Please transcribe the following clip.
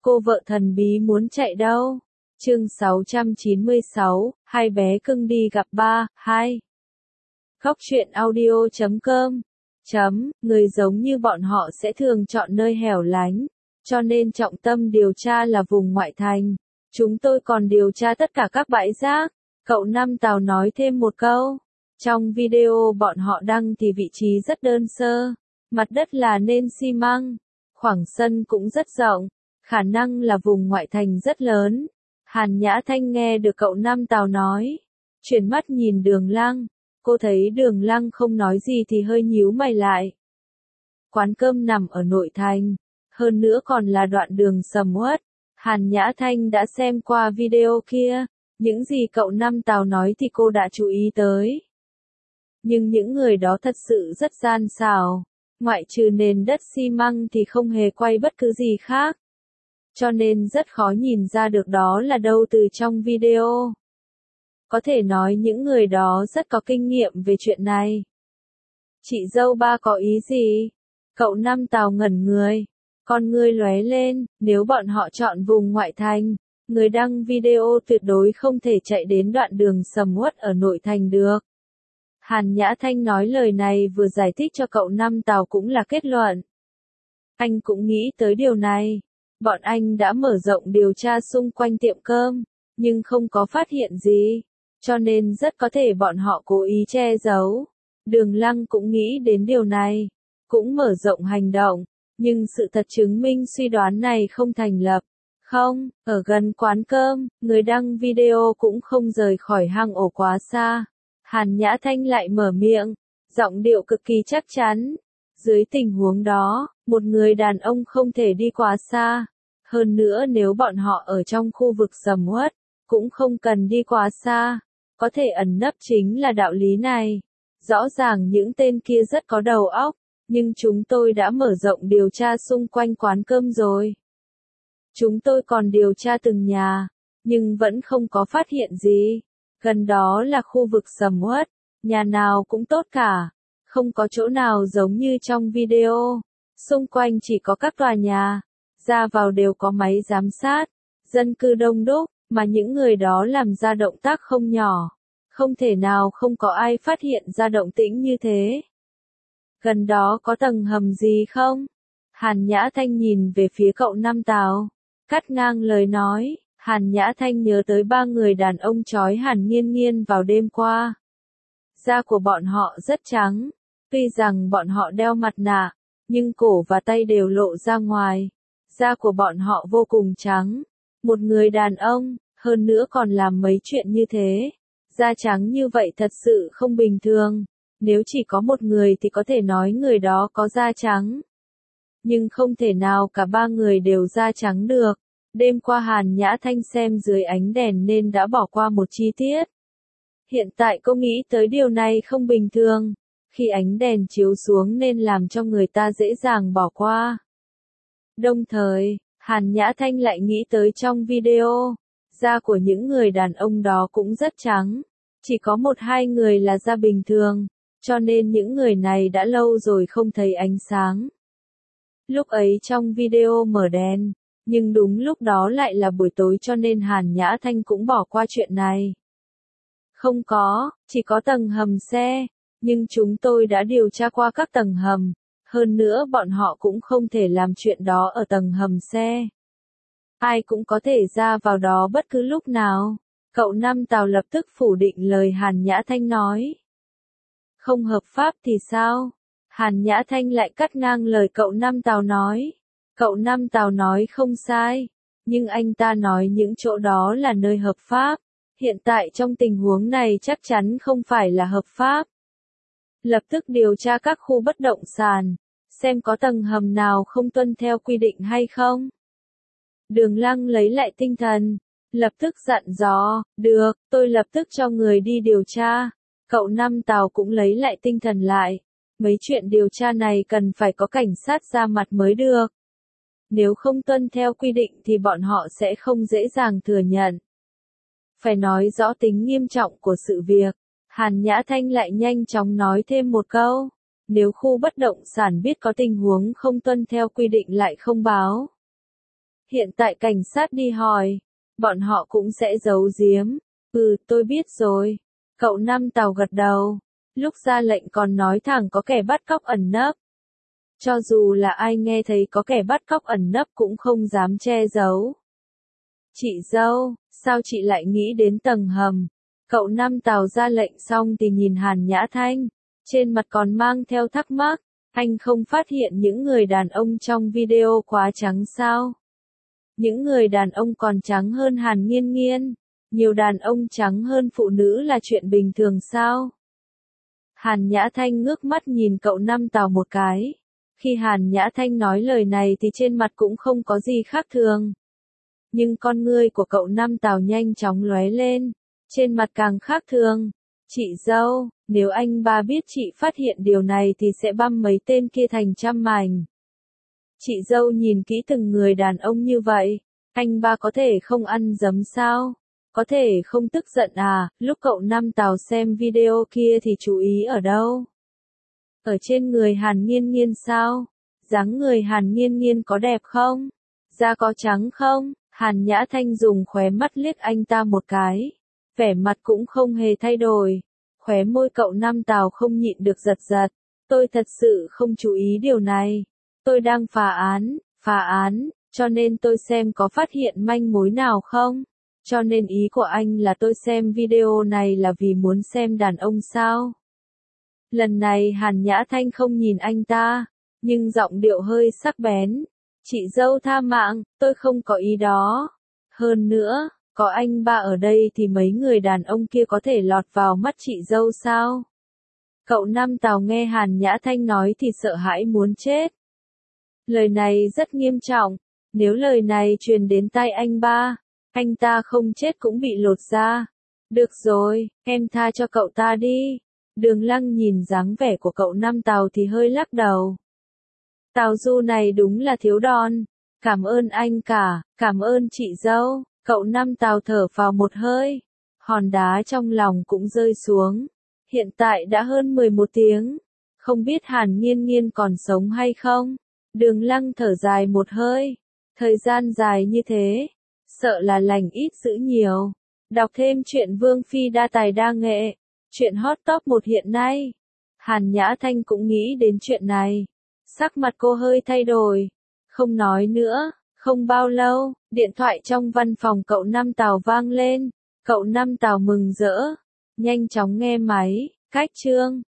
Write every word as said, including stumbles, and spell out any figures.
Cô vợ thần bí muốn chạy đâu? Chương sáu trăm chín mươi sáu, hai bé cưng đi gặp ba, hai. Khóc chuyện audio chấm com. Chấm, người giống như bọn họ sẽ thường chọn nơi hẻo lánh, cho nên trọng tâm điều tra là vùng ngoại thành. Chúng tôi còn điều tra tất cả các bãi rác. Cậu Năm Tào nói thêm một câu. Trong video bọn họ đăng thì vị trí rất đơn sơ. Mặt đất là nền xi măng. Khoảng sân cũng rất rộng. Khả năng là vùng ngoại thành rất lớn. Hàn Nhã Thanh nghe được cậu Năm Tào nói. Chuyển mắt nhìn Đường Lăng. Cô thấy Đường Lăng không nói gì thì hơi nhíu mày lại. Quán cơm nằm ở nội thành. Hơn nữa còn là đoạn đường sầm uất. Hàn Nhã Thanh đã xem qua video kia. Những gì cậu Năm Tào nói thì cô đã chú ý tới. Nhưng những người đó thật sự rất gian xảo. Ngoại trừ nền đất xi măng thì không hề quay bất cứ gì khác. Cho nên rất khó nhìn ra được đó là đâu từ trong video. Có thể nói những người đó rất có kinh nghiệm về chuyện này. Chị dâu ba có ý gì? Cậu Năm Tào ngẩn người. Con ngươi lóe lên, nếu bọn họ chọn vùng ngoại thành, người đăng video tuyệt đối không thể chạy đến đoạn đường sầm uất ở nội thành được. Hàn Nhã Thanh nói lời này vừa giải thích cho cậu Năm Tào cũng là kết luận. Anh cũng nghĩ tới điều này. Bọn anh đã mở rộng điều tra xung quanh tiệm cơm, nhưng không có phát hiện gì, cho nên rất có thể bọn họ cố ý che giấu. Đường Lăng cũng nghĩ đến điều này, cũng mở rộng hành động, nhưng sự thật chứng minh suy đoán này không thành lập. Không, ở gần quán cơm, người đăng video cũng không rời khỏi hang ổ quá xa. Hàn Nhã Thanh lại mở miệng, giọng điệu cực kỳ chắc chắn. Dưới tình huống đó, một người đàn ông không thể đi quá xa. Hơn nữa nếu bọn họ ở trong khu vực sầm uất, cũng không cần đi quá xa. Có thể ẩn nấp chính là đạo lý này. Rõ ràng những tên kia rất có đầu óc, nhưng chúng tôi đã mở rộng điều tra xung quanh quán cơm rồi. Chúng tôi còn điều tra từng nhà, nhưng vẫn không có phát hiện gì. Gần đó là khu vực sầm uất, nhà nào cũng tốt cả. Không có chỗ nào giống như trong video. Xung quanh chỉ có các tòa nhà. Ra vào đều có máy giám sát. Dân cư đông đúc, mà những người đó làm ra động tác không nhỏ. Không thể nào không có ai phát hiện ra động tĩnh như thế. Gần đó có tầng hầm gì không? Hàn Nhã Thanh nhìn về phía cậu Năm Tào. Cắt ngang lời nói, Hàn Nhã Thanh nhớ tới ba người đàn ông trói Hàn Nghiên Nghiên vào đêm qua. Da của bọn họ rất trắng. Tuy rằng bọn họ đeo mặt nạ, nhưng cổ và tay đều lộ ra ngoài. Da của bọn họ vô cùng trắng. Một người đàn ông, hơn nữa còn làm mấy chuyện như thế. Da trắng như vậy thật sự không bình thường. Nếu chỉ có một người thì có thể nói người đó có da trắng. Nhưng không thể nào cả ba người đều da trắng được. Đêm qua Hàn Nhã Thanh xem dưới ánh đèn nên đã bỏ qua một chi tiết. Hiện tại cô nghĩ tới điều này không bình thường. Khi ánh đèn chiếu xuống nên làm cho người ta dễ dàng bỏ qua. Đồng thời, Hàn Nhã Thanh lại nghĩ tới trong video, da của những người đàn ông đó cũng rất trắng. Chỉ có một hai người là da bình thường, cho nên những người này đã lâu rồi không thấy ánh sáng. Lúc ấy trong video mở đèn, nhưng đúng lúc đó lại là buổi tối cho nên Hàn Nhã Thanh cũng bỏ qua chuyện này. Không có, chỉ có tầng hầm xe. Nhưng chúng tôi đã điều tra qua các tầng hầm, hơn nữa bọn họ cũng không thể làm chuyện đó ở tầng hầm xe. Ai cũng có thể ra vào đó bất cứ lúc nào. Cậu Năm Tào lập tức phủ định lời Hàn Nhã Thanh nói. Không hợp pháp thì sao? Hàn Nhã Thanh lại cắt ngang lời cậu Năm Tào nói. Cậu Năm Tào nói không sai, nhưng anh ta nói những chỗ đó là nơi hợp pháp. Hiện tại trong tình huống này chắc chắn không phải là hợp pháp. Lập tức điều tra các khu bất động sản, xem có tầng hầm nào không tuân theo quy định hay không. Đường Lăng lấy lại tinh thần, lập tức dặn dò, được, tôi lập tức cho người đi điều tra. Cậu Năm Tào cũng lấy lại tinh thần lại, mấy chuyện điều tra này cần phải có cảnh sát ra mặt mới được. Nếu không tuân theo quy định thì bọn họ sẽ không dễ dàng thừa nhận. Phải nói rõ tính nghiêm trọng của sự việc. Hàn Nhã Thanh lại nhanh chóng nói thêm một câu. Nếu khu bất động sản biết có tình huống không tuân theo quy định lại không báo. Hiện tại cảnh sát đi hỏi, bọn họ cũng sẽ giấu giếm. Ừ, tôi biết rồi. Cậu Năm Tàu gật đầu. Lúc ra lệnh còn nói thẳng có kẻ bắt cóc ẩn nấp. Cho dù là ai nghe thấy có kẻ bắt cóc ẩn nấp cũng không dám che giấu. Chị dâu, sao chị lại nghĩ đến tầng hầm? Cậu Năm Tàu ra lệnh xong thì nhìn Hàn Nhã Thanh, trên mặt còn mang theo thắc mắc, anh không phát hiện những người đàn ông trong video quá trắng sao? Những người đàn ông còn trắng hơn Hàn Nghiên Nghiên, nhiều đàn ông trắng hơn phụ nữ là chuyện bình thường sao? Hàn Nhã Thanh ngước mắt nhìn cậu Năm Tàu một cái. Khi Hàn Nhã Thanh nói lời này thì trên mặt cũng không có gì khác thường. Nhưng con ngươi của cậu Năm Tàu nhanh chóng lóe lên, trên mặt càng khác thường. Chị dâu, nếu anh ba biết chị phát hiện điều này thì sẽ băm mấy tên kia thành trăm mảnh. Chị dâu nhìn kỹ từng người đàn ông như vậy, anh ba có thể không ăn dấm sao? Có thể không tức giận à? Lúc cậu Năm Tàu xem video kia thì chú ý ở đâu? Ở trên người Hàn Nghiên Nghiên sao? Dáng người Hàn Nghiên Nghiên có đẹp không? Da có trắng không? Hàn Nhã Thanh dùng khóe mắt liếc anh ta một cái. Vẻ mặt cũng không hề thay đổi. Khóe môi cậu Năm Tàu không nhịn được giật giật. Tôi thật sự không chú ý điều này. Tôi đang phá án, phá án, cho nên tôi xem có phát hiện manh mối nào không? Cho nên ý của anh là tôi xem video này là vì muốn xem đàn ông sao? Lần này Hàn Nhã Thanh không nhìn anh ta, nhưng giọng điệu hơi sắc bén. Chị dâu tha mạng, tôi không có ý đó. Hơn nữa, có anh ba ở đây thì mấy người đàn ông kia có thể lọt vào mắt chị dâu sao? Cậu Năm Tàu nghe Hàn Nhã Thanh nói thì sợ hãi muốn chết. Lời này rất nghiêm trọng, nếu lời này truyền đến tai anh ba, anh ta không chết cũng bị lột da. Được rồi, em tha cho cậu ta đi. Đường Lăng nhìn dáng vẻ của cậu Năm Tàu thì hơi lắc đầu. Tàu Du này đúng là thiếu đòn. Cảm ơn anh cả, cảm ơn chị dâu. Cậu Năm Tàu thở phào một hơi. Hòn đá trong lòng cũng rơi xuống. Hiện tại đã hơn mười một tiếng. Không biết Hàn Nghiên Nghiên còn sống hay không? Đường Lăng thở dài một hơi. Thời gian dài như thế, sợ là lành ít dữ nhiều. Đọc thêm truyện Vương Phi đa tài đa nghệ. Chuyện hot top một hiện nay. Hàn Nhã Thanh cũng nghĩ đến chuyện này. Sắc mặt cô hơi thay đổi. Không nói nữa. Không bao lâu, điện thoại trong văn phòng cậu Năm Tàu vang lên. Cậu Năm Tàu mừng rỡ. Nhanh chóng nghe máy. Cách chương.